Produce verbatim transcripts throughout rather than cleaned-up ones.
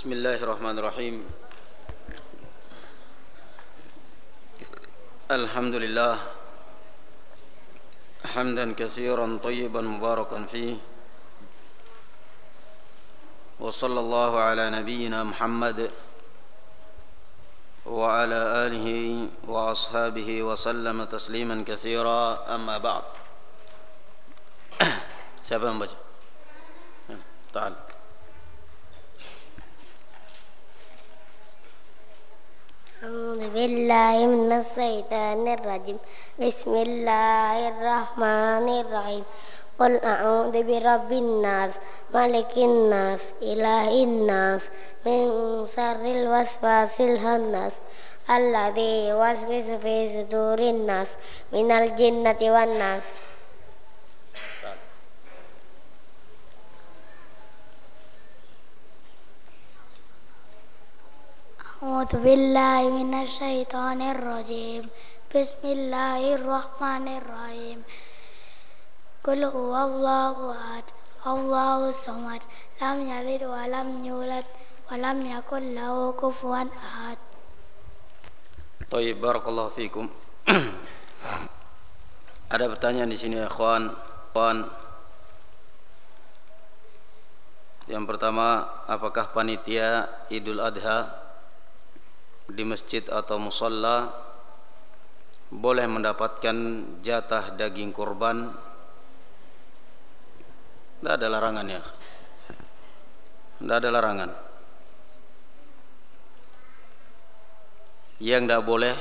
Bismillahirrahmanirrahim. Alhamdulillah hamdan katsiran thayyiban mubarakan fihi. Wa sallallahu ala nabiyyina Muhammad wa ala alihi wa ashabihi wa sallama tasliman katsira. Amma ba'd. Siapa yang baca? Ta'al. أعوذ بالله من الشيطان الرجيم بسم الله الرحمن الرحيم قل أعوذ برب الناس ملك الناس إله الناس من شر الوسواس الخناس الذي يوسوس في صدور الناس من الجنة والناس. أعوذ بالله من الشيطان الرجيم بسم الله الرحمن الرحيم قل هو الله أحد الله الصمد لم يلد ولم يولد ولم يكن له كفوا أحد. Baik, barakallahu fikum. Ada pertanyaan di sini ya, ikhwan. Ikhwan. Yang pertama, apakah panitia Idul Adha di masjid atau musalla boleh mendapatkan jatah daging kurban? Tidak ada larangan ya. Tidak ada larangan. Yang tidak boleh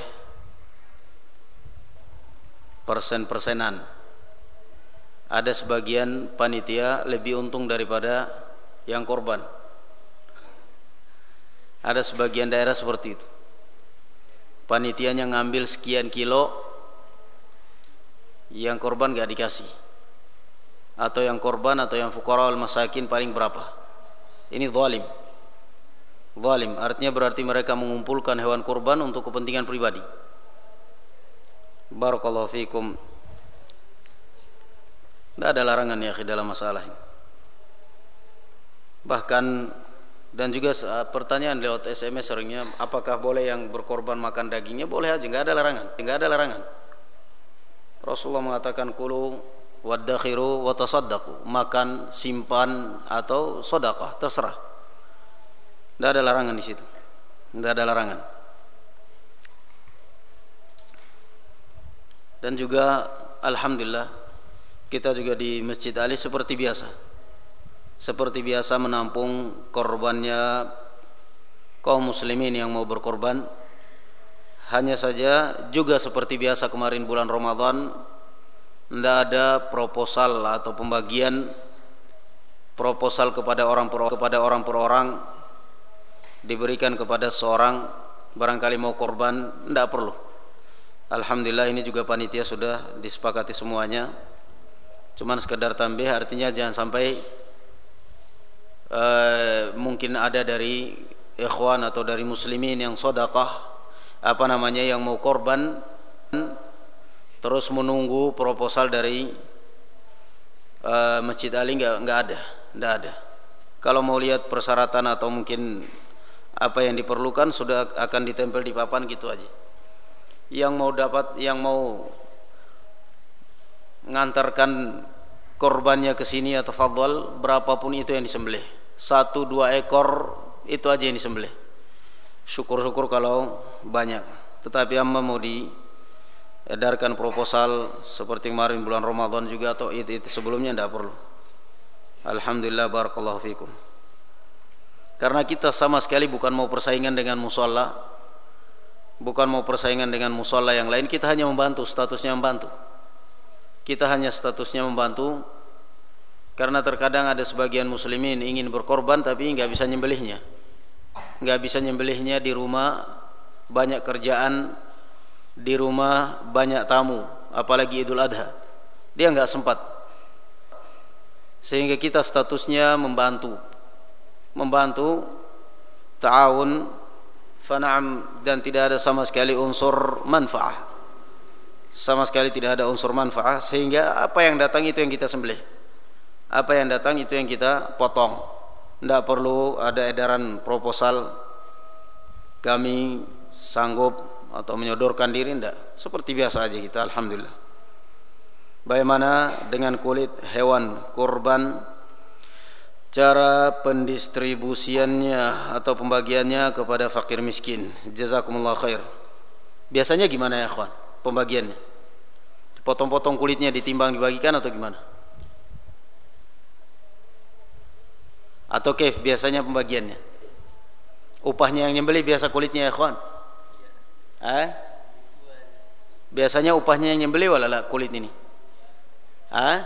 persen-persenan. Ada sebagian panitia lebih untung daripada yang korban. Ada sebagian daerah seperti itu. Panitianya ngambil sekian kilo, yang korban gak dikasih. Atau yang korban atau yang fuqara wal masakin paling berapa. Ini zalim. Zalim artinya berarti mereka mengumpulkan hewan korban untuk kepentingan pribadi. Barakallahu fikum. Tidak ada larangan ya dalam masalah ini. Bahkan dan juga pertanyaan lewat S M S seringnya, apakah boleh yang berkorban makan dagingnya? Boleh aja, enggak ada larangan, enggak ada larangan. Rasulullah mengatakan kulu waddakhiru wa tasaddaqu, makan, simpan atau sedekah, terserah. Enggak ada larangan di situ. Enggak ada larangan. Dan juga alhamdulillah kita juga di Masjid Ali seperti biasa. Seperti biasa menampung korbannya kaum muslimin yang mau berkorban. Hanya saja juga seperti biasa kemarin bulan Ramadan, tidak ada proposal atau pembagian proposal kepada orang per kepada orang per orang diberikan kepada seorang barangkali mau korban, tidak perlu. Alhamdulillah ini juga panitia sudah disepakati semuanya. Cuman sekedar tambah, artinya jangan sampai Uh, mungkin ada dari ikhwan atau dari muslimin yang sedekah apa namanya yang mau korban terus menunggu proposal dari uh, Masjid Ali. Enggak enggak ada, enggak ada. Kalau mau lihat persyaratan atau mungkin apa yang diperlukan sudah akan ditempel di papan gitu aja. Yang mau dapat, yang mau ngantarkan korbannya ke sini atau tafadhol, berapapun itu yang disembelih. Satu dua ekor itu aja yang disembelih. Syukur-syukur kalau banyak. Tetapi amma mau diedarkan proposal seperti kemarin bulan Ramadan juga atau itu, itu sebelumnya tidak perlu. Alhamdulillah, barakallahu fikum. Karena kita sama sekali bukan mau persaingan dengan musalla, bukan mau persaingan dengan musalla yang lain. Kita hanya membantu, statusnya membantu. Kita hanya statusnya membantu. Karena terkadang ada sebagian muslimin ingin berkorban tapi enggak bisa nyembelihnya. Enggak bisa nyembelihnya di rumah, banyak kerjaan, di rumah banyak tamu, apalagi Idul Adha. Dia enggak sempat. Sehingga kita statusnya membantu. Membantu ta'awun fana'am, dan tidak ada sama sekali unsur manfaah. Sama sekali tidak ada unsur manfaah, sehingga apa yang datang itu yang kita sembelih. Apa yang datang itu yang kita potong. Tidak perlu ada edaran proposal kami sanggup atau menyodorkan diri, tidak. Seperti biasa aja kita, alhamdulillah. Bagaimana dengan kulit hewan kurban, cara pendistribusiannya atau pembagiannya kepada fakir miskin? Jazakumullah khair. Biasanya gimana ya kawan pembagiannya? Potong-potong kulitnya ditimbang dibagikan atau gimana? Atau kef biasanya pembagiannya? Upahnya yang nyembelih biasa kulitnya ya kawan? Eh? Biasanya upahnya yang nyembelih walala kulit ini? Ah?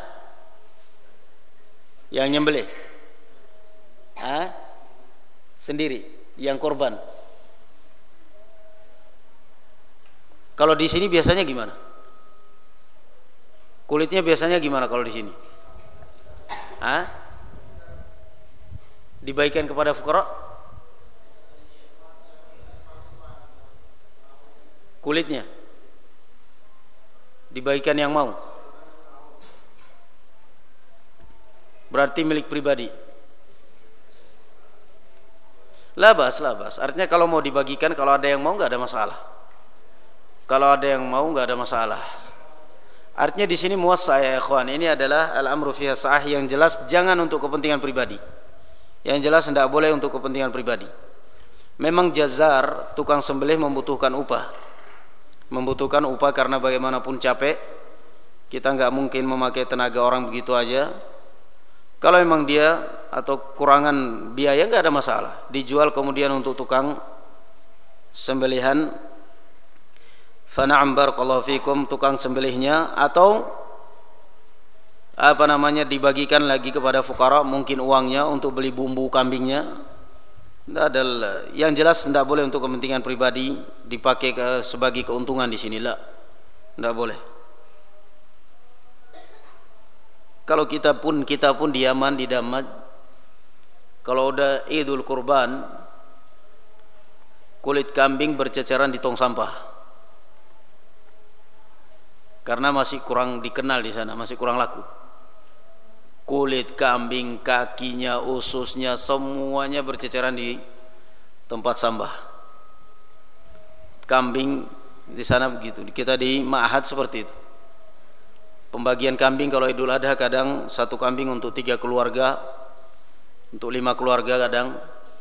Yang nyembelih? Ah? Sendiri, yang korban. Kalau di sini biasanya gimana? Kulitnya biasanya gimana kalau di sini? Ah? Dibagikan kepada fuqara? Kulitnya dibagikan yang mau? Berarti milik pribadi. Labas, labas. Artinya kalau mau dibagikan, kalau ada yang mau nggak ada masalah. Kalau ada yang mau nggak ada masalah. Artinya di sini muwassa ya ikhwan. Ini adalah al-amru fiha sah, yang jelas jangan untuk kepentingan pribadi. Yang jelas tidak boleh untuk kepentingan pribadi. Memang jazar, tukang sembelih membutuhkan upah. Membutuhkan upah karena bagaimanapun capek. Kita nggak mungkin memakai tenaga orang begitu aja. Kalau memang dia atau kurangan biaya nggak ada masalah. Dijual kemudian untuk tukang sembelihan. Fana'am barakallahu fikum, tukang sembelihnya, atau apa namanya dibagikan lagi kepada fuqara, mungkin uangnya untuk beli bumbu kambingnya. Tidak ada, yang jelas tidak boleh untuk kepentingan pribadi dipakai ke, sebagai keuntungan di sini lah. Tidak boleh. Kalau kita pun kita pun di Yaman, di Damaj, kalau udah Idul Kurban, kulit kambing berceceran di tong sampah. Karena masih kurang dikenal di sana, masih kurang laku. Kulit kambing, kakinya, ususnya, semuanya berceceran di tempat sampah. Kambing di sana begitu. Kita di Ma'had seperti itu. Pembagian kambing kalau Idul Adha kadang satu kambing untuk tiga keluarga, untuk lima keluarga kadang,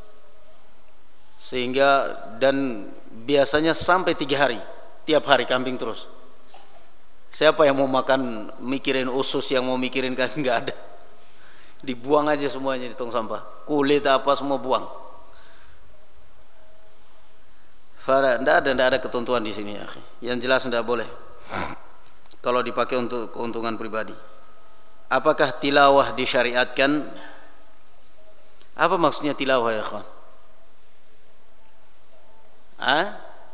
sehingga dan biasanya sampai tiga hari, tiap hari kambing terus. Siapa yang mau makan mikirin usus, yang mau mikirin kaki, nggak ada. Dibuang aja semuanya di tong sampah. Kulit apa semua buang. Fara, ndak ada, ndak ada ketentuan di sini ya. Yang jelas ndak boleh. Kalau dipakai untuk keuntungan pribadi. Apakah tilawah disyariatkan? Apa maksudnya tilawah ya kawan? Ah?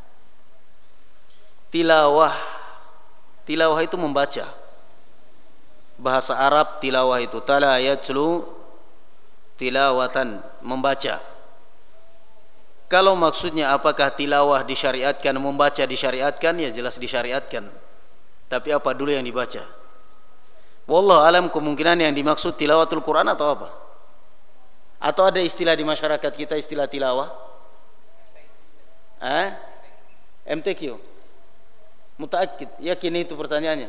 Tilawah. Tilawah itu membaca. Bahasa Arab tilawah itu tala yatlu tilawatan, membaca. Kalau maksudnya apakah tilawah disyariatkan, membaca disyariatkan, ya jelas disyariatkan. Tapi apa dulu yang dibaca? Wallahu alam, kemungkinan yang dimaksud tilawatul Quran atau apa? Atau ada istilah di masyarakat kita istilah tilawah? Eh? M T Q. Mutaakkid, yakin itu pertanyaannya.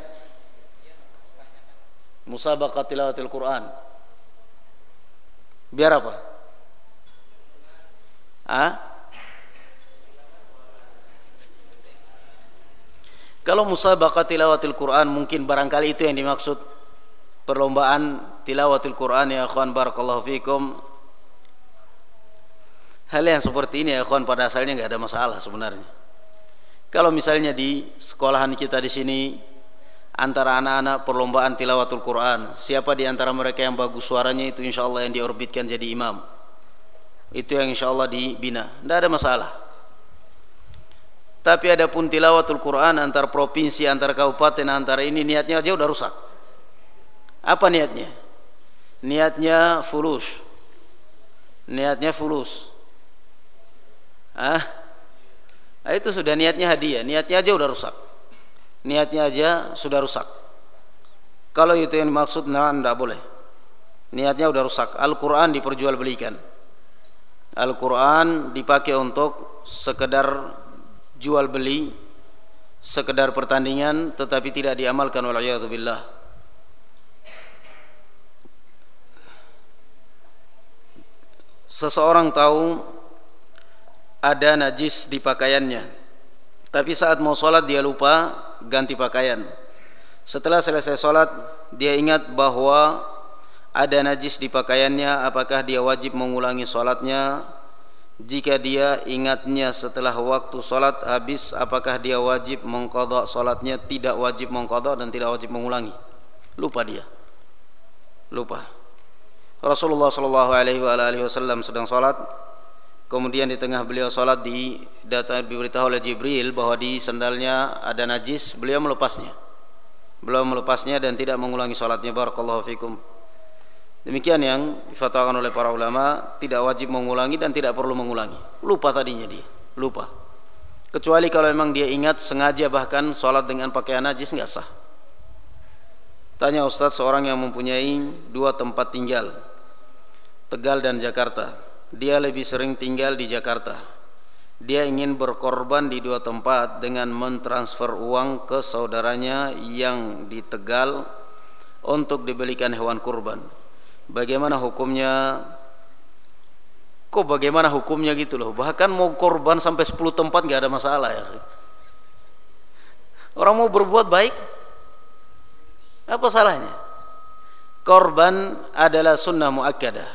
Musabaqah tilawatil Quran. Biar apa? Ah? Kalau musabaqah tilawatil Quran mungkin barangkali itu yang dimaksud, perlombaan tilawatil Quran ya akhwan barakallahu fikum. Hal yang seperti ini ya akhwan pada asalnya enggak ada masalah sebenarnya. Kalau misalnya di sekolahan kita di sini antara anak-anak perlombaan tilawatul Quran, siapa di antara mereka yang bagus suaranya itu insyaallah yang diorbitkan jadi imam. Itu yang insyaallah dibina. Tidak ada masalah. Tapi ada pun tilawatul Quran antar provinsi, antar kabupaten, antar ini niatnya aja udah rusak. Apa niatnya? Niatnya fulus. Niatnya fulus. Ah? Nah, itu sudah niatnya hadiah, niatnya aja udah rusak. Niatnya aja sudah rusak. Kalau itu yang dimaksud, nah, enggak boleh. niatnya udah rusak. Al-Quran diperjualbelikan, Al-Quran dipakai untuk sekedar jual beli, sekedar pertandingan, tetapi tidak diamalkan, wal'iyadzubillah. Seseorang tahu ada najis di pakaiannya, tapi saat mau sholat dia lupa ganti pakaian. Setelah selesai sholat dia ingat bahwa ada najis di pakaiannya. Apakah dia wajib mengulangi sholatnya? Jika dia ingatnya setelah waktu sholat habis, apakah dia wajib mengqadha sholatnya? Tidak wajib mengqadha dan tidak wajib mengulangi. Lupa dia, lupa. Rasulullah Shallallahu Alaihi Wasallam sedang sholat, kemudian di tengah beliau sholat di data diberitahu oleh Jibril bahwa di sandalnya ada najis. Beliau melepasnya, beliau melepasnya dan tidak mengulangi sholatnya. Barakallahu fikum. Demikian yang difatwakan oleh para ulama, tidak wajib mengulangi dan tidak perlu mengulangi. Lupa tadinya dia, lupa. Kecuali kalau memang dia ingat sengaja, bahkan sholat dengan pakaian najis nggak sah. Tanya Ustaz, seorang yang mempunyai dua tempat tinggal, Tegal dan Jakarta. Dia lebih sering tinggal di Jakarta. Dia ingin berkorban di dua tempat dengan mentransfer uang ke saudaranya yang di Tegal untuk dibelikan hewan kurban. Bagaimana hukumnya? Kok bagaimana hukumnya gitu loh? Bahkan mau korban sampai sepuluh tempat gak ada masalah ya. Orang mau berbuat baik, apa salahnya? Korban adalah sunnah muakkadah.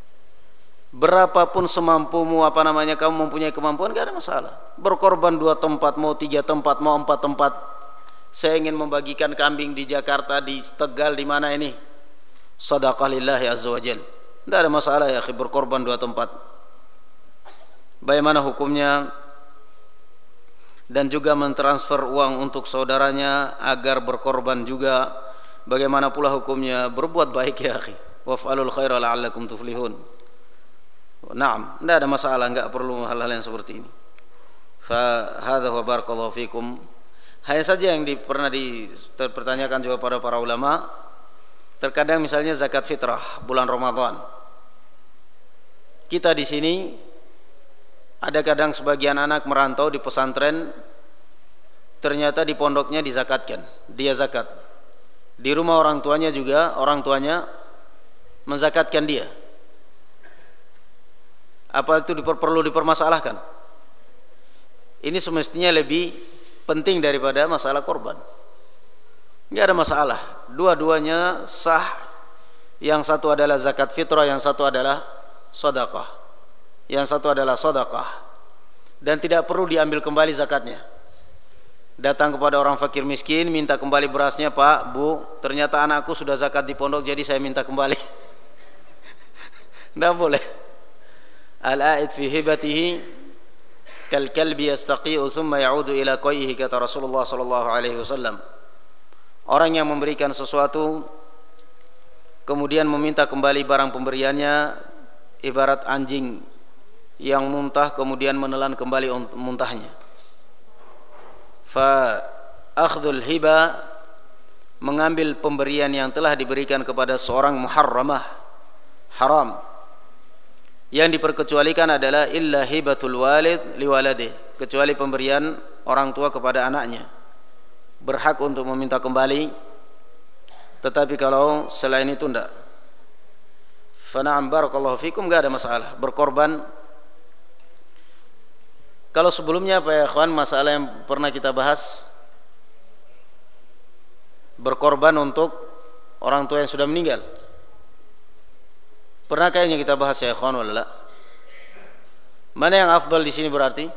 Berapapun semampumu, apa namanya, kamu mempunyai kemampuan, gak ada masalah. Berkorban dua tempat, mau tiga tempat, mau empat tempat. Saya ingin membagikan kambing di Jakarta, di Tegal, di mana ini? Sadaqah lillahi azza wa jal. Tidak ada masalah ya, berkorban dua tempat. Bagaimana hukumnya? Dan juga mentransfer uang untuk saudaranya agar berkorban juga. Bagaimana pula hukumnya? Berbuat baik ya akhi. Waf'alul khaira la'allakum tuflihun. Naam, tidak ada masalah, enggak perlu hal-hal yang seperti ini. Fa hadza wa barakallahu fikum. Hanya saja yang di, pernah dipertanyakan juga pada para ulama, terkadang misalnya zakat fitrah bulan Ramadan. Kita di sini ada kadang sebagian anak merantau di pesantren, ternyata di pondoknya dizakatkan, dia zakat. Di rumah orang tuanya juga, orang tuanya menzakatkan dia. Apa itu diper, perlu dipermasalahkan? Ini semestinya lebih penting daripada masalah korban. Tidak ada masalah. Dua-duanya sah. Yang satu adalah zakat fitrah, yang satu adalah sedekah. Yang satu adalah sedekah. Dan tidak perlu diambil kembali zakatnya. Datang kepada orang fakir miskin, minta kembali berasnya, Pak, Bu, ternyata anakku sudah zakat di pondok, jadi saya minta kembali. Tidak boleh. Al-a'id fi hibatihi kal kalbi yastaqi'u thumma ya'udu ila qayhi, kata Rasulullah sallallahu alaihi wasallam. Orang yang memberikan sesuatu kemudian meminta kembali barang pemberiannya ibarat anjing yang muntah kemudian menelan kembali muntahnya. Fa akhdhul hiba, mengambil pemberian yang telah diberikan kepada seorang muharramah, haram. Yang diperkecualikan adalah illa hibatul walid liwaladih, kecuali pemberian orang tua kepada anaknya, berhak untuk meminta kembali. Tetapi kalau selain itu tidak. Fa na'am barakallahu fikum, enggak ada masalah berkorban. Kalau sebelumnya apa ya ikhwan, masalah yang pernah kita bahas, berkorban untuk orang tua yang sudah meninggal. Pernah kayaknya kita bahas ya ikhwan wala la? Mana yang afdal di sini berarti?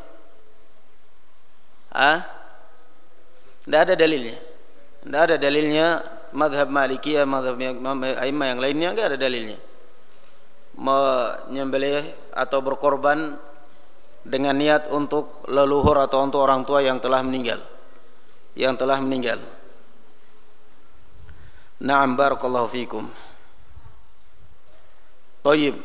Ah? Tidak ada dalilnya. Tidak ada dalilnya. Madhab Malikiyah, madhab a'immah yang lainnya enggak ada dalilnya. Menyembelih atau berkorban dengan niat untuk leluhur atau untuk orang tua yang telah meninggal. Yang telah meninggal. Na'am barakallahu fikum. Tayyib.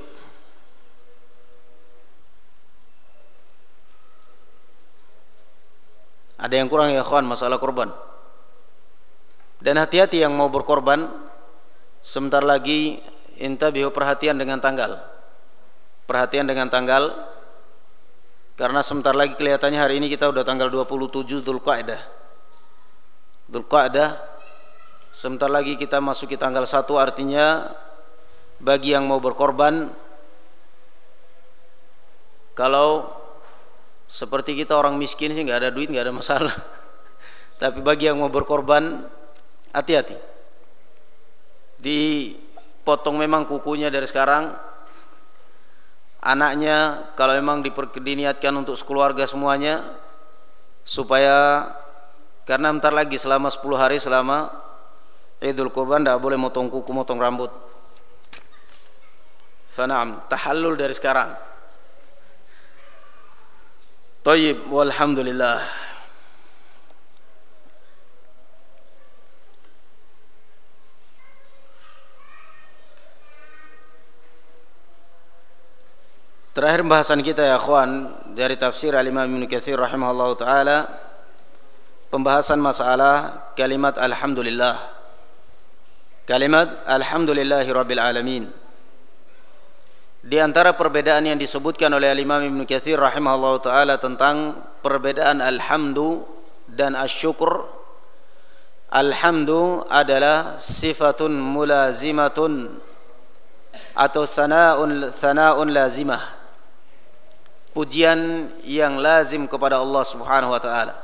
Ada yang kurang ya ikhwan masalah korban. Dan hati-hati yang mau berkorban, sebentar lagi intabihu, perhatian dengan tanggal. Perhatian dengan tanggal, karena sebentar lagi kelihatannya hari ini kita udah tanggal dua puluh tujuh Dzulqa'dah. Dzulqa'dah, sebentar lagi kita masuki tanggal satu, artinya bagi yang mau berkorban, kalau seperti kita orang miskin sih nggak ada duit, nggak ada masalah. Tapi bagi yang mau berkorban, hati-hati. Dipotong memang kukunya dari sekarang. Anaknya kalau memang diniatkan untuk sekeluarga semuanya, supaya karena bentar lagi selama sepuluh hari selama Idul Kurban tidak boleh motong kuku, motong rambut. Fana'am, tahallul dari sekarang. Thayyib, walhamdulillah. Terakhir pembahasan kita ya akhwan dari tafsir Al-Imam Ibnu Katsir rahimahullahu taala, pembahasan masalah kalimat alhamdulillah. Kalimat alhamdulillahi rabbil alamin. Di antara perbedaan yang disebutkan oleh Al-Imam Ibnu Katsir rahimahullahu taala tentang perbedaan alhamdu dan asyukur. Alhamdu adalah sifatun mulazimatun atau sana'un sana'un lazimah. Pujian yang lazim kepada Allah Subhanahu wa taala.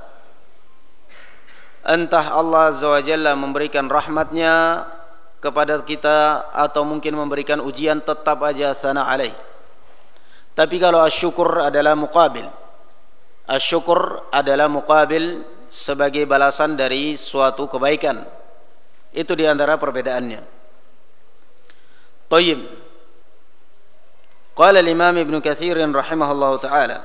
Entah Allah Azza wa Jalla memberikan rahmatnya kepada kita atau mungkin memberikan ujian, tetap aja sana alaih. Tapi kalau asyukur adalah muqabil. Asyukur adalah muqabil sebagai balasan dari suatu kebaikan. Itu di antara perbedaannya. Thayyib. Qala al-Imam Ibnu Katsir rahimahullahu taala,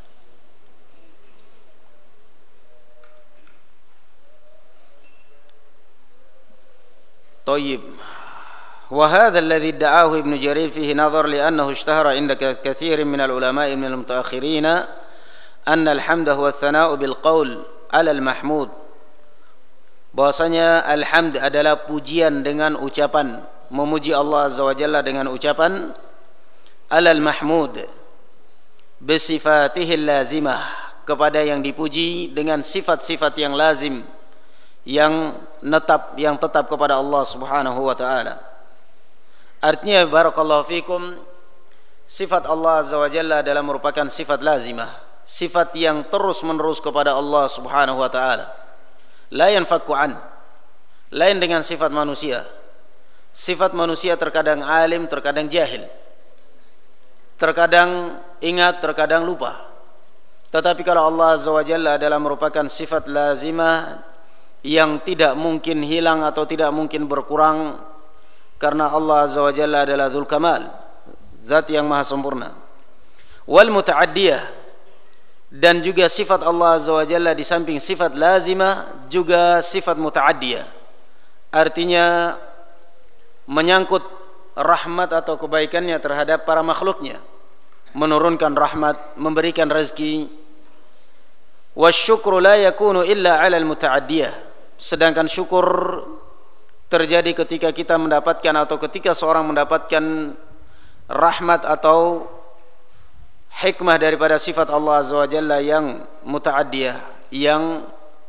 طيب وهذا الذي ادعاه ابن جرير فيه نظر لأنه اشتهر عند كثير من العلماء من المتأخرين أن الحمد هو الثناء بالقول على المحمود. Bahwasanya alhamd adalah pujian dengan ucapan, memuji Allah Azza wa Jalla dengan ucapan alal mahmud bisifatihil lazimah, kepada yang dipuji dengan sifat-sifat yang lazim, yang netap, yang tetap kepada Allah Subhanahu wa taala. Artinya barakallahu fikum, sifat Allah Azza wa Jalla adalah merupakan sifat lazimah, sifat yang terus-menerus kepada Allah Subhanahu wa taala. La yanfakku an. Lain dengan sifat manusia. Sifat manusia terkadang alim, terkadang jahil. Terkadang ingat, terkadang lupa. Tetapi kalau Allah Azza wa Jalla adalah merupakan sifat lazimah yang tidak mungkin hilang atau tidak mungkin berkurang, karena Allah Azza wa Jalla adalah Dzul Kamal, zat yang maha sempurna. Wal muta'addiyah, dan juga sifat Allah Azza wa Jalla di samping sifat lazimah juga sifat muta'addiyah, artinya menyangkut rahmat atau kebaikannya terhadap para makhluknya, menurunkan rahmat, memberikan rezeki. Wasyukru la yakunu illa 'ala al-muta'addiyah, sedangkan syukur terjadi ketika kita mendapatkan atau ketika seorang mendapatkan rahmat atau hikmah daripada sifat Allah Azza wa Jalla yang muta'addiyah, yang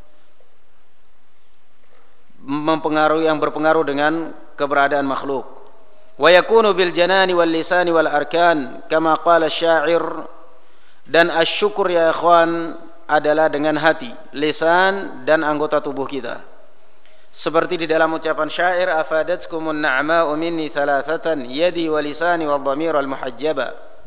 mempengaruhi, yang berpengaruh dengan keberadaan makhluk. Wa yakunu bil janani wal lisani wal arkan kama qala syair, dan asyukur ya ikhwan adalah dengan hati, lisan dan anggota tubuh kita. Seperti di dalam ucapan syair, afadatkumun na'ma'u minni thalathatan yadi wa lisani wa dhamir al muhajjaba.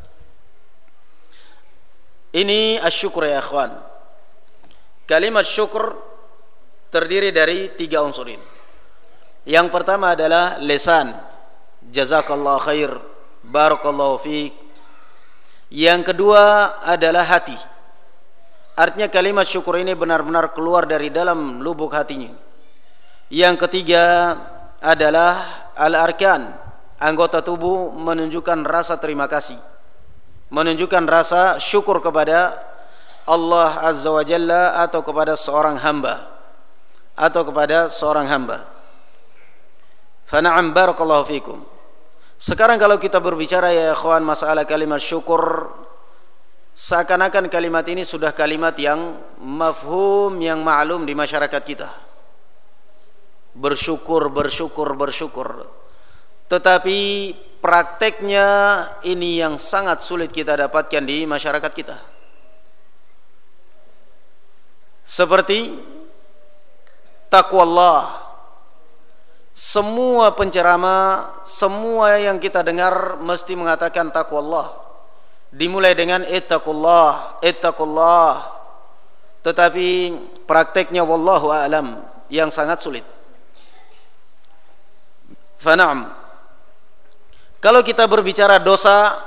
Ini asyukur ya ikhwan. Kalimat syukur terdiri dari tiga unsur ini. Yang pertama adalah lisan, jazakallahu khair, barakallahu fiik. Yang kedua adalah hati. Artinya kalimat syukur ini benar-benar keluar dari dalam lubuk hatinya. Yang ketiga adalah al-arkan, anggota tubuh menunjukkan rasa terima kasih, menunjukkan rasa syukur kepada Allah Azza wa Jalla atau kepada seorang hamba atau kepada seorang hamba. Fa na'am barakallahu fikum. Sekarang kalau kita berbicara ya ikhwan masalah kalimat syukur, seakan-akan kalimat ini sudah kalimat yang mafhum, yang ma'lum di masyarakat kita. Bersyukur, bersyukur, bersyukur. Tetapi prakteknya ini yang sangat sulit kita dapatkan di masyarakat kita. Seperti taqwallah. Semua penceramah, semua yang kita dengar mesti mengatakan taqwallah. Dimulai dengan ittaqullah, ittaqullah. Tetapi prakteknya wallahu a'lam yang sangat sulit. Fana'am. Kalau kita berbicara dosa,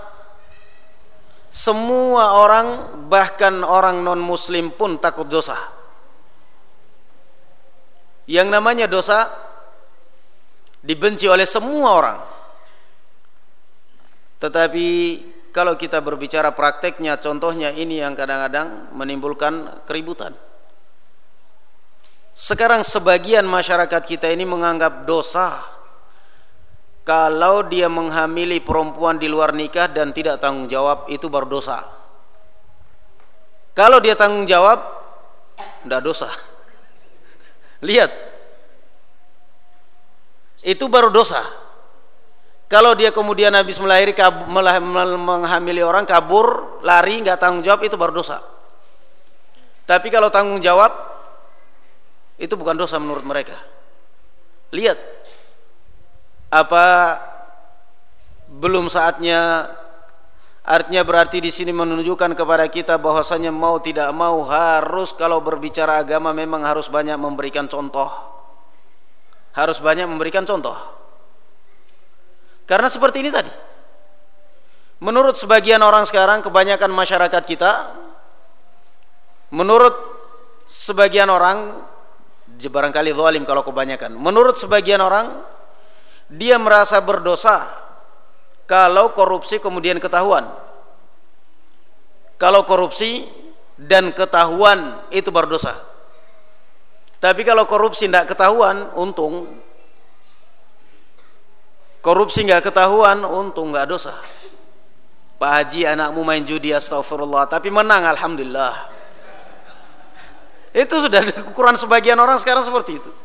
semua orang, bahkan orang non-muslim pun takut dosa. Yang namanya dosa dibenci oleh semua orang. Tetapi kalau kita berbicara prakteknya, contohnya ini yang kadang-kadang menimbulkan keributan. Sekarang sebagian masyarakat kita ini menganggap dosa kalau dia menghamili perempuan di luar nikah dan tidak tanggung jawab, itu baru dosa. Kalau dia tanggung jawab, tidak dosa. Lihat, itu baru dosa. Kalau dia kemudian habis melahirkan, menghamili orang, kabur, lari, nggak tanggung jawab, itu baru dosa. Tapi kalau tanggung jawab, itu bukan dosa menurut mereka. Lihat, apa belum saatnya? Artinya berarti di sini menunjukkan kepada kita bahwasanya mau tidak mau harus, kalau berbicara agama memang harus banyak memberikan contoh. Harus banyak memberikan contoh. Karena seperti ini tadi. Menurut sebagian orang sekarang, kebanyakan masyarakat kita, menurut sebagian orang, barangkali zalim kalau kebanyakan, menurut sebagian orang, dia merasa berdosa kalau korupsi kemudian ketahuan. Kalau korupsi dan ketahuan itu berdosa. Tapi kalau korupsi tidak ketahuan, untung. Korupsi nggak ketahuan, untung, nggak dosa. Pak Haji, anakmu main judi, astagfirullah, tapi menang, alhamdulillah. Itu sudah ukuran sebagian orang sekarang seperti itu.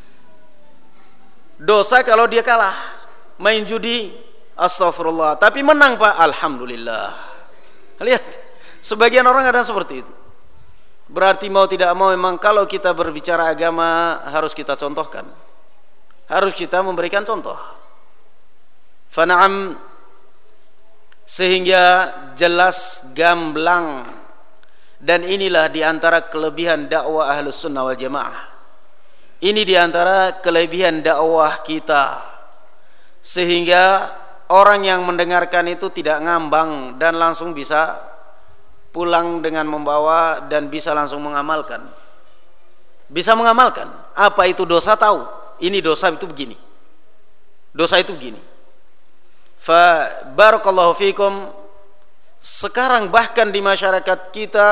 Dosa kalau dia kalah, main judi, astagfirullah, tapi menang Pak, alhamdulillah. Lihat, sebagian orang ada seperti itu. Berarti mau tidak mau memang kalau kita berbicara agama harus kita contohkan, harus kita memberikan contoh. Fana'am, sehingga jelas gamblang. Dan inilah diantara kelebihan dakwah Ahlus Sunnah wal Jamaah. Ini diantara kelebihan dakwah kita, sehingga orang yang mendengarkan itu tidak ngambang dan langsung bisa pulang dengan membawa dan bisa langsung mengamalkan. Bisa mengamalkan. Apa itu dosa, tahu. Ini dosa itu begini. Dosa itu begini. Fa barakallahu fikum. Sekarang bahkan di masyarakat kita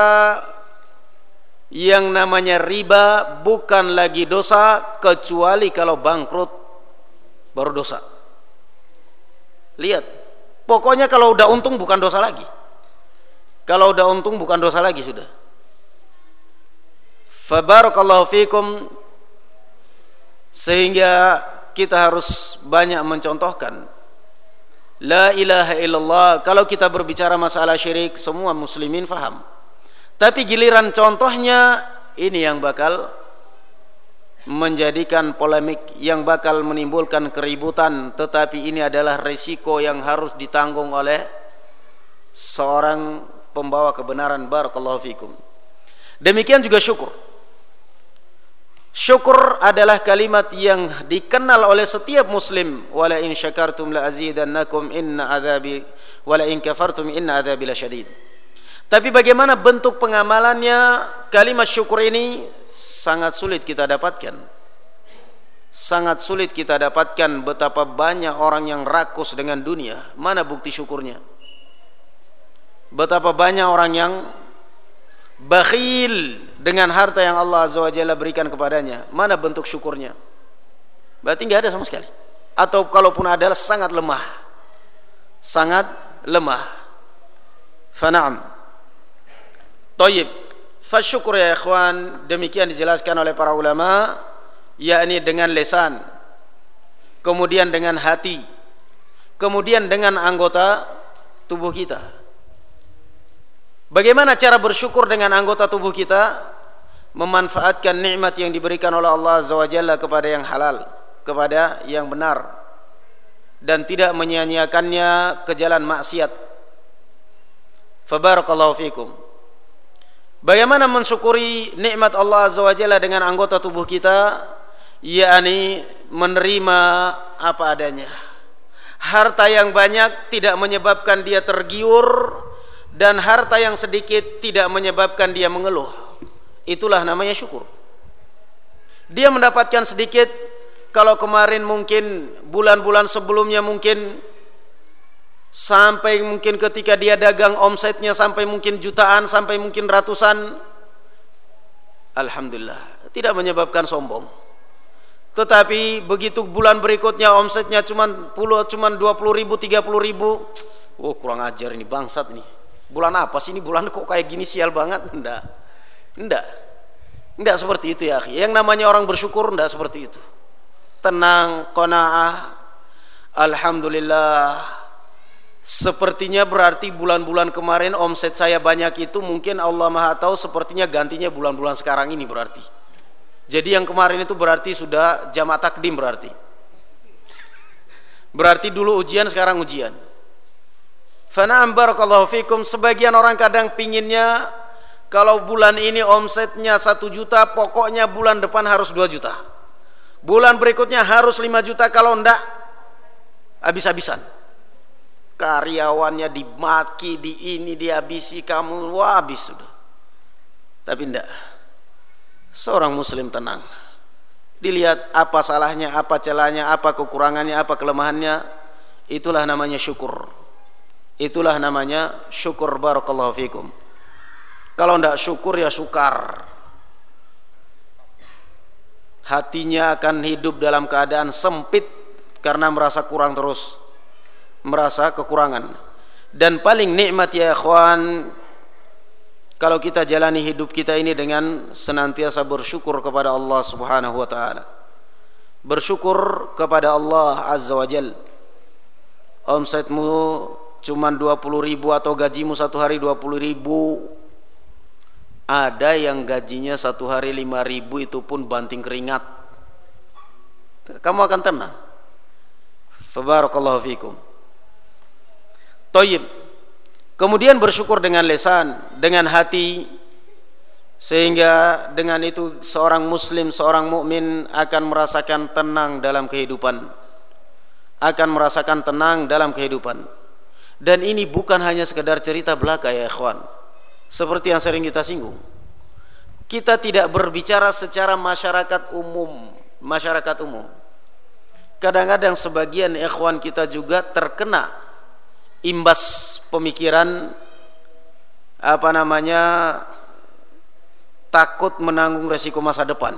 yang namanya riba bukan lagi dosa kecuali kalau bangkrut baru dosa. Lihat, pokoknya kalau udah untung bukan dosa lagi. Kalau udah untung bukan dosa lagi sudah. Fa barakallahu fikum. Sehingga kita harus banyak mencontohkan la ilaha illallah. Kalau kita berbicara masalah syirik, semua muslimin faham. Tapi giliran contohnya, ini yang bakal menjadikan polemik, yang bakal menimbulkan keributan. Tetapi ini adalah resiko yang harus ditanggung oleh seorang pembawa kebenaran. Barakallahu fikum. Demikian juga syukur. Syukur adalah kalimat yang dikenal oleh setiap muslim. Wala in syakartum la azidannakum inna adzabi wala in kafartum inna adzabi lasyadid. Tapi bagaimana bentuk pengamalannya? Kalimat syukur ini sangat sulit kita dapatkan. Sangat sulit kita dapatkan. Betapa banyak orang yang rakus dengan dunia. Mana bukti syukurnya? Betapa banyak orang yang bakhil dengan harta yang Allah Azza wa Jalla berikan kepadanya. Mana bentuk syukurnya? Berarti nggak ada sama sekali. Atau kalaupun ada, sangat lemah. sangat lemah. Fana'am. Tayyib. Fasyukur ya ikhwan, demikian dijelaskan oleh para ulama, yakni dengan lisan, kemudian dengan hati, kemudian dengan anggota tubuh kita. Bagaimana cara bersyukur dengan anggota tubuh kita? Memanfaatkan nikmat yang diberikan oleh Allah Azza wa Jalla kepada yang halal, kepada yang benar, dan tidak menyia-nyiakannya ke jalan maksiat. Fabarakallahu fikum. Bagaimana mensyukuri nikmat Allah Azza wa Jalla dengan anggota tubuh kita? Yakni menerima apa adanya. Harta yang banyak tidak menyebabkan dia tergiur, dan harta yang sedikit tidak menyebabkan dia mengeluh. Itulah namanya syukur. Dia mendapatkan sedikit, kalau kemarin mungkin bulan-bulan sebelumnya mungkin sampai mungkin ketika dia dagang omsetnya sampai mungkin jutaan, sampai mungkin ratusan, alhamdulillah, tidak menyebabkan sombong. Tetapi begitu bulan berikutnya omsetnya cuman puluh, cuman dua puluh ribu, tiga puluh ribu, oh kurang ajar ini bangsat nih. Bulan apa sih ini, bulan kok kayak gini, sial banget. Enggak, enggak, enggak seperti itu ya akhi. Yang namanya orang bersyukur enggak seperti itu. Tenang, qanaah, alhamdulillah. Sepertinya berarti bulan-bulan kemarin omset saya banyak itu mungkin Allah Maha tahu, sepertinya gantinya bulan-bulan sekarang ini berarti. Jadi yang kemarin itu berarti sudah jamak takdim berarti. Berarti dulu ujian, sekarang ujian. Fana'am barakallahu fikum. Sebagian orang kadang pinginnya kalau bulan ini omsetnya satu juta, pokoknya bulan depan harus dua juta. Bulan berikutnya harus lima juta, kalau enggak habis-habisan. Karyawannya dimaki, di ini dihabisi, kamu wah habis sudah. Tapi enggak. Seorang muslim tenang. Dilihat apa salahnya, apa celahnya, apa kekurangannya, apa kelemahannya. Itulah namanya syukur. Itulah namanya syukur, barakallahu fikum. Kalau enggak syukur ya sukar. Hatinya akan hidup dalam keadaan sempit karena merasa kurang terus, merasa kekurangan. Dan paling nikmat ya ikhwan, kalau kita jalani hidup kita ini dengan senantiasa bersyukur kepada Allah Subhanahu wa taala. Bersyukur kepada Allah Azza wa Jalla. Omsetmu cuma dua puluh ribu atau gajimu satu hari dua puluh ribu. Ada yang gajinya satu hari lima ribu, itu pun banting keringat. Kamu akan tenang. Fabarakallahu fikum. Tayyib. Kemudian bersyukur dengan lisan, dengan hati, sehingga dengan itu seorang muslim, seorang mukmin akan merasakan tenang dalam kehidupan. Akan merasakan tenang dalam kehidupan. Dan ini bukan hanya sekedar cerita belaka ya ikhwan. Seperti yang sering kita singgung, kita tidak berbicara secara masyarakat umum, masyarakat umum. Kadang-kadang sebagian ikhwan kita juga terkena imbas pemikiran apa namanya takut menanggung resiko masa depan.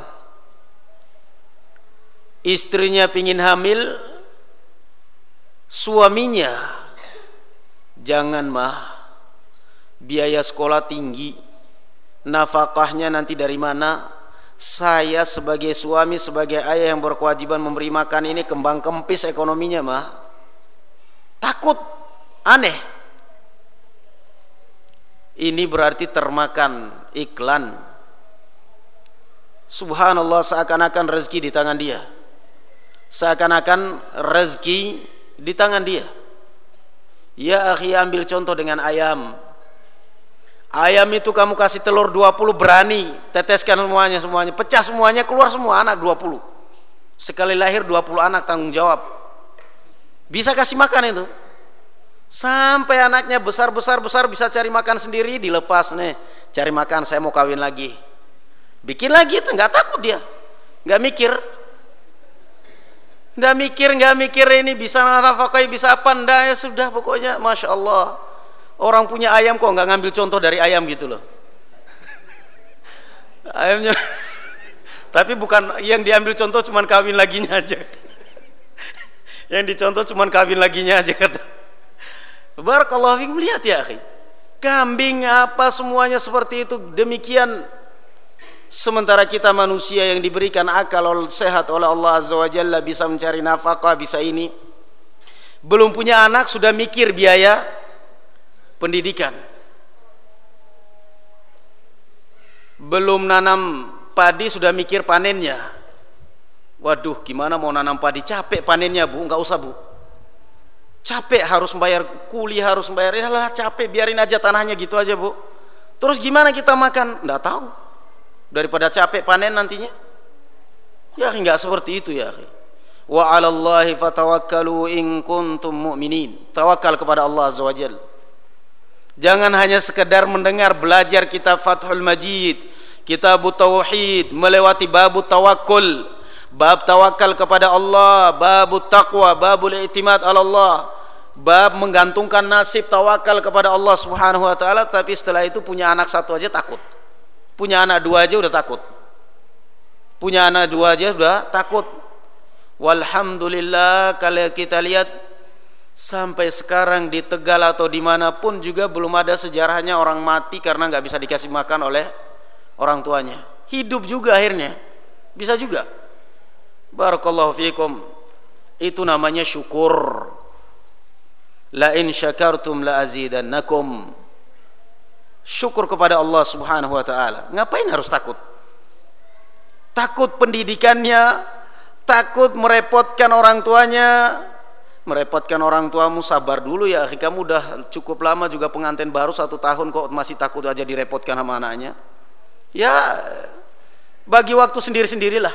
Istrinya pingin hamil, suaminya jangan mah, biaya sekolah tinggi, nafkahnya nanti dari mana? Saya sebagai suami, sebagai ayah yang berkewajiban memberi makan ini kembang kempis ekonominya mah. Takut, aneh. Ini berarti termakan iklan. Subhanallah, seakan-akan rezeki di tangan dia. Seakan-akan rezeki di tangan dia. Ya akhi, ambil contoh dengan ayam. Ayam itu kamu kasih telur dua puluh, berani teteskan semuanya, semuanya pecah semuanya, keluar semua anak dua puluh. Sekali lahir dua puluh anak, tanggung jawab. Bisa kasih makan itu. Sampai anaknya besar besar besar bisa cari makan sendiri, dilepas nih, cari makan, saya mau kawin lagi. Bikin lagi itu, nggak takut dia, nggak mikir. Nggak mikir, nggak mikir ini bisa nafkahi, bisa apa, ndak, ya sudah pokoknya, masya Allah. Orang punya ayam kok nggak ngambil contoh dari ayam gitu loh. Ayamnya, tapi bukan yang diambil contoh cuman kawin laginya aja. Yang dicontoh cuman kawin laginya aja. Barakallahu fikum, lihat ya akhi. Kambing apa semuanya seperti itu, demikian. Sementara kita manusia yang diberikan akal sehat oleh Allah Azza wa Jalla, bisa mencari nafkah, bisa ini, belum punya anak sudah mikir biaya pendidikan, belum nanam padi sudah mikir panennya. Waduh, gimana mau nanam padi, capek panennya bu, nggak usah bu, capek harus bayar kuliah, harus bayar, ya lah capek, biarin aja tanahnya gitu aja bu. Terus gimana kita makan, nggak tahu, daripada capek panen nantinya. Ya nggak seperti itu ya akhi. Wa 'alallahi fatawakkalu in kuntum mu'minin. Tawakal kepada Allah Azza wa Jalla. Jangan hanya sekedar mendengar, belajar kitab Fathul Majid, kitab Tauhid, melewati bab tawakkul, bab tawakal kepada Allah, bab taqwa, babul i'timad 'ala Allah, bab menggantungkan nasib, tawakal kepada Allah Subhanahu wa taala, tapi setelah itu punya anak satu aja takut. Punya anak dua aja udah takut. Punya anak dua aja sudah takut. Walhamdulillah, kalau kita lihat sampai sekarang di Tegal atau dimanapun juga belum ada sejarahnya orang mati karena nggak bisa dikasih makan oleh orang tuanya. Hidup juga akhirnya, bisa juga. Barakallahu fiikum. Itu namanya syukur. La in syakartum la azidannakum. Syukur kepada Allah Subhanahu wa taala. Ngapain harus takut? Takut pendidikannya, takut merepotkan orang tuanya. Merepotkan orang tuamu, sabar dulu ya akhi, kamu udah cukup lama juga pengantin baru satu tahun kok masih takut aja direpotkan sama anaknya. Ya bagi waktu sendiri-sendirilah.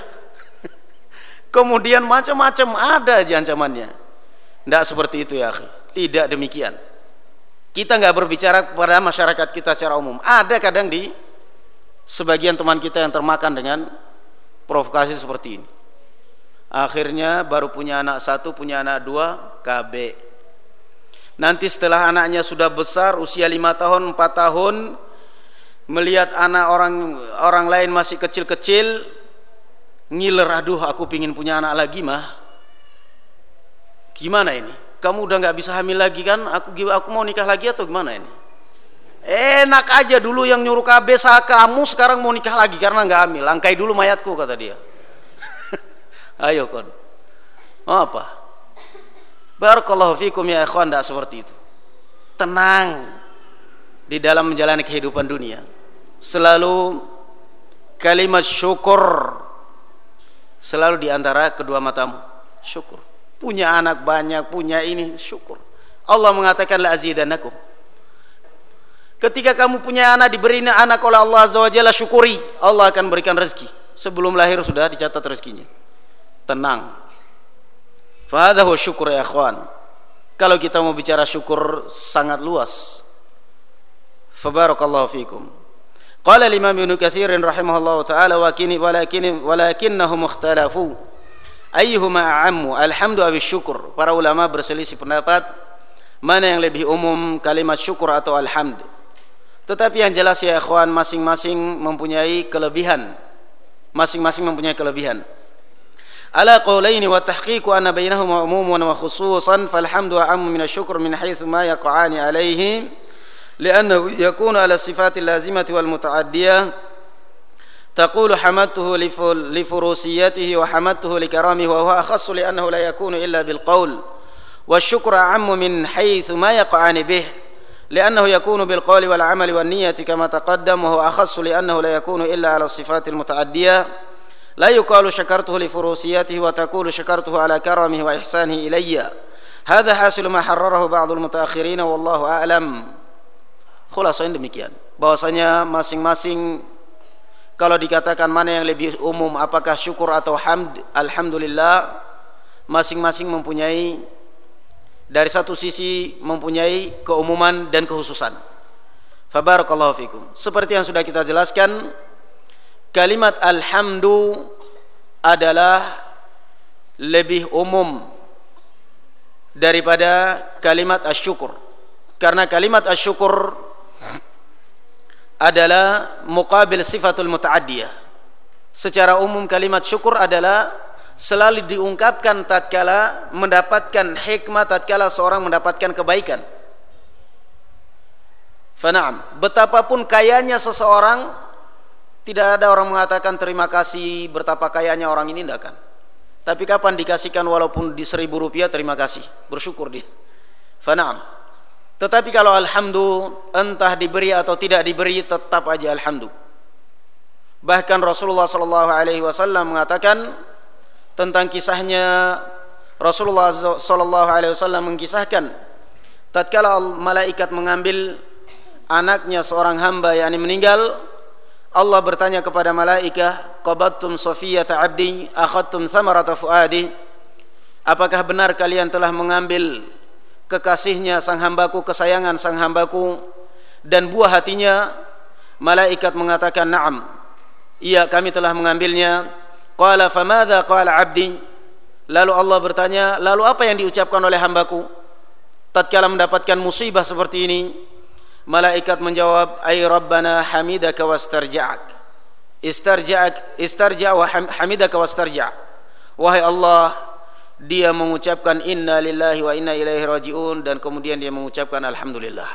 Kemudian macam-macam ada aja ancamannya. Tidak seperti itu ya akhi, tidak demikian. Kita nggak berbicara kepada masyarakat kita secara umum. Ada kadang di sebagian teman kita yang termakan dengan provokasi seperti ini. Akhirnya baru punya anak satu, punya anak dua, K B. Nanti setelah anaknya sudah besar, usia lima tahun, empat tahun, melihat anak orang orang lain masih kecil-kecil, ngiler, aduh aku pingin punya anak lagi mah. Gimana ini? Kamu udah nggak bisa hamil lagi kan? Aku aku mau nikah lagi atau gimana ini? Enak aja, dulu yang nyuruh K B sah, kamu sekarang mau nikah lagi karena nggak hamil. Langkai dulu mayatku, kata dia. Ayo kon. Oh, apa? Barakallahu fikum ya ikhwan, tidak seperti itu. Tenang di dalam menjalani kehidupan dunia. Selalu kalimat syukur selalu di antara kedua matamu. Syukur. Punya anak banyak, punya ini, syukur. Allah mengatakan la azidannakum. Ketika kamu punya anak, diberi anak oleh Allah Azza wa Jalla, syukuri. Allah akan berikan rezeki. Sebelum lahir sudah dicatat rezekinya. Tenang. Fahadahu syukur ya akhwan. Kalau kita mau bicara syukur sangat luas. Fabarakallahu fikum. Qala al-Imam Ibnu Katsir rahimahullahu taala wa kini walakin walakinnahum ikhtalafu ayyuhuma a'ammu alhamdu aw syukur. Para ulama berselisih pendapat mana yang lebih umum, kalimat syukur atau alhamd. Tetapi yang jelas ya akhwan, masing-masing mempunyai kelebihan. Masing-masing mempunyai kelebihan. Ala qawlaini wa tahqiqu anna bainahuma umuman wa khususan falhamdu a'ammu min asy-syukr min haitsu ma yaqa'ani alayhi li'annahu yakunu ala sifati al-lazimati wal muta'addiyah taqulu hamadtuhu li furusiyatihi wa hamadtuhu li karamihi wa huwa akhassu li'annahu la yakunu illa bil qawl wasyukru a'ammu min haitsu ma yaqa'ani bih li'annahu yakunu bil qawli wal 'amali wan niyyati kama taqaddama wa huwa akhassu li'annahu la yakunu illa ala sifati al-muta'addiyah لا يقال شكرته لفروسيته وتقول شكرته على كرمه وإحسانه إلي هذا حاصل ما حرره بعض المتأخرين والله أعلم. Khulasain demikian, bahwasanya masing-masing kalau dikatakan mana yang lebih umum, apakah syukur atau hamd, alhamdulillah, masing-masing mempunyai dari satu sisi mempunyai keumuman dan kekhususan. Fabarakallahu fikum. Seperti yang sudah kita jelaskan, kalimat alhamdu adalah lebih umum daripada kalimat asyukur. Karena kalimat asyukur adalah muqabil sifatul muta'addiyah. Secara umum kalimat syukur adalah selalu diungkapkan tatkala mendapatkan hikmah, tatkala seorang mendapatkan kebaikan. Fana'am, betapapun kayanya seseorang, tidak ada orang mengatakan terima kasih betapa kayanya orang ini, tidak kan. Tapi kapan dikasihkan walaupun di seribu rupiah, terima kasih, bersyukur dia. Fana'am. Tetapi kalau alhamdulillah, entah diberi atau tidak diberi, tetap aja alhamdulillah. Bahkan Rasulullah sallallahu alaihi wasallam mengatakan tentang kisahnya, Rasulullah sallallahu alaihi wasallam mengkisahkan tatkala malaikat mengambil anaknya seorang hamba yang meninggal, Allah bertanya kepada malaikat, qabattum safiyata abdi akhadtum thamarata fuadi, apakah benar kalian telah mengambil kekasihnya sang hambaku, kesayangan sang hambaku dan buah hatinya? Malaikat mengatakan na'am, iya kami telah mengambilnya. Qala famadha qala abdi, lalu Allah bertanya, lalu apa yang diucapkan oleh hambaku tatkala mendapatkan musibah seperti ini? Malaikat menjawab, ay rabbana hamidaka wastarja'ak, istarja'ak istarja' wa hamidaka wastarja'. Wahai Allah, dia mengucapkan inna lillahi wa inna ilaihi raji'un, dan kemudian dia mengucapkan alhamdulillah.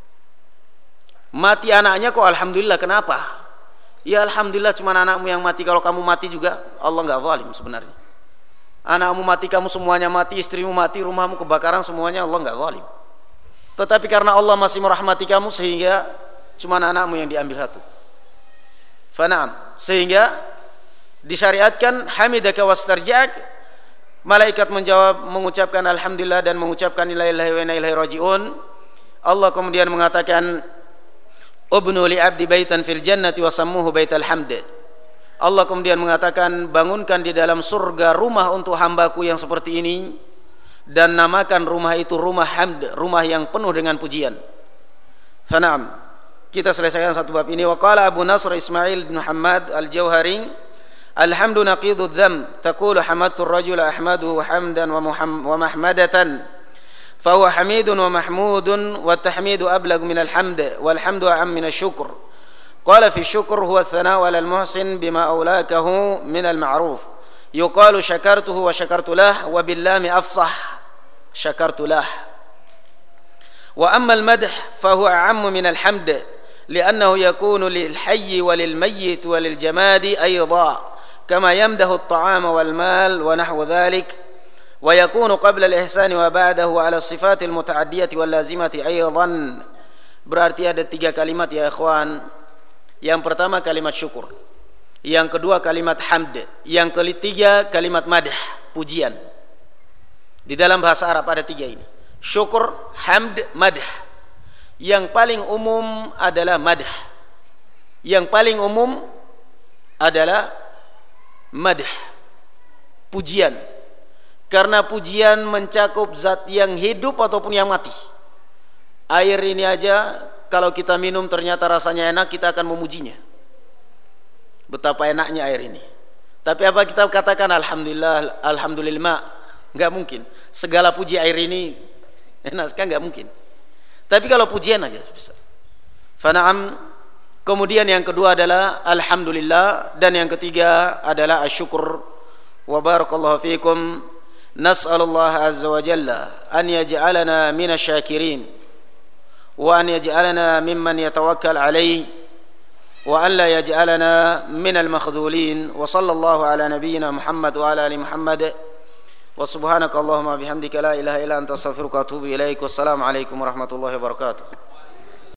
Mati anaknya kok alhamdulillah, kenapa? Ya alhamdulillah cuma anakmu yang mati, kalau kamu mati juga Allah enggak zalim sebenarnya. Anakmu mati, kamu semuanya mati, istrimu mati, rumahmu kebakaran, semuanya Allah enggak zalim. Tetapi karena Allah masih merahmati kamu sehingga cuma anakmu yang diambil satu. Fana'am, sehingga disyariatkan hamidaka wastarja'ak. Malaikat menjawab, mengucapkan alhamdulillah dan mengucapkan inna lillahi wa inna ilaihi raji'un. Allah kemudian mengatakan, ubnu li abdi baitan fil jannati wa sammuhu baital hamd. Allah kemudian mengatakan, bangunkan di dalam surga rumah untuk hambaku yang seperti ini, dan namakan rumah itu rumah hamd, rumah yang penuh dengan pujian. Fana'am, kita selesaikan satu bab ini. Wa qala Abu Nasr Ismail bin Muhammad al-Jauhari, alhamdu naqidu dham, taqulu hamadtu ar-rajula ahmaduhu hamdan wa mahmadatan, fahuwa hamidun wa mahmudun, wa tahmidu ablagu min al-hamd, wal hamdu a'am min asy-syukr. Qala fi syukr huwa ath-thana'u 'ala al-muhsin bima awlakahu min al-ma'ruf, yuqalu syakartuhu wa syakartu lah, wa billami afsah syakartu lah. Wa amma al-madh fa huwa a'ammu min al-hamd, li'annahu yakunu lil hayy wa lil mayyit wa lil jamadi ayda, kama yamdahu at-ta'ama wal mal wa nahwu dhalik, wa yakunu qabla al-ihsan wa ba'dahu 'ala as-sifat al-muta'addiyah wal lazimati aydan. Berarti ada tiga kalimat ya ikhwan. Yang pertama kalimat syukur, yang kedua kalimat hamd, yang ketiga kalimat madh, pujian. Di dalam bahasa Arab ada tiga ini: syukur, hamd, madh. Yang paling umum adalah madh. Yang paling umum adalah madh, pujian. Karena pujian mencakup zat yang hidup ataupun yang mati. Air ini aja kalau kita minum ternyata rasanya enak, kita akan memujinya. Betapa enaknya air ini. Tapi apa kita katakan alhamdulillah, alhamdulillah? Enggak mungkin. Segala puji air ini enak kan, enggak mungkin. Tapi kalau pujian aja bisa. Fana'am. Kemudian yang kedua adalah alhamdulillah, dan yang ketiga adalah asyukur. Wa barakallahu fiikum. Nas'alullah azza wa jalla an yaj'alana minasyakirin wa an yaj'alana mimman yatawakkal alaihi wa an la yaj'alana minal makhdhulin. Wa sallallahu ala nabiyyina Muhammad wa ala ali Muhammad. Wa subhanakallahumma bihamdika la ilaha illa anta astaghfiruka wa atubu ilaik. Wassalamu alaikum warahmatullahi wabarakatuh.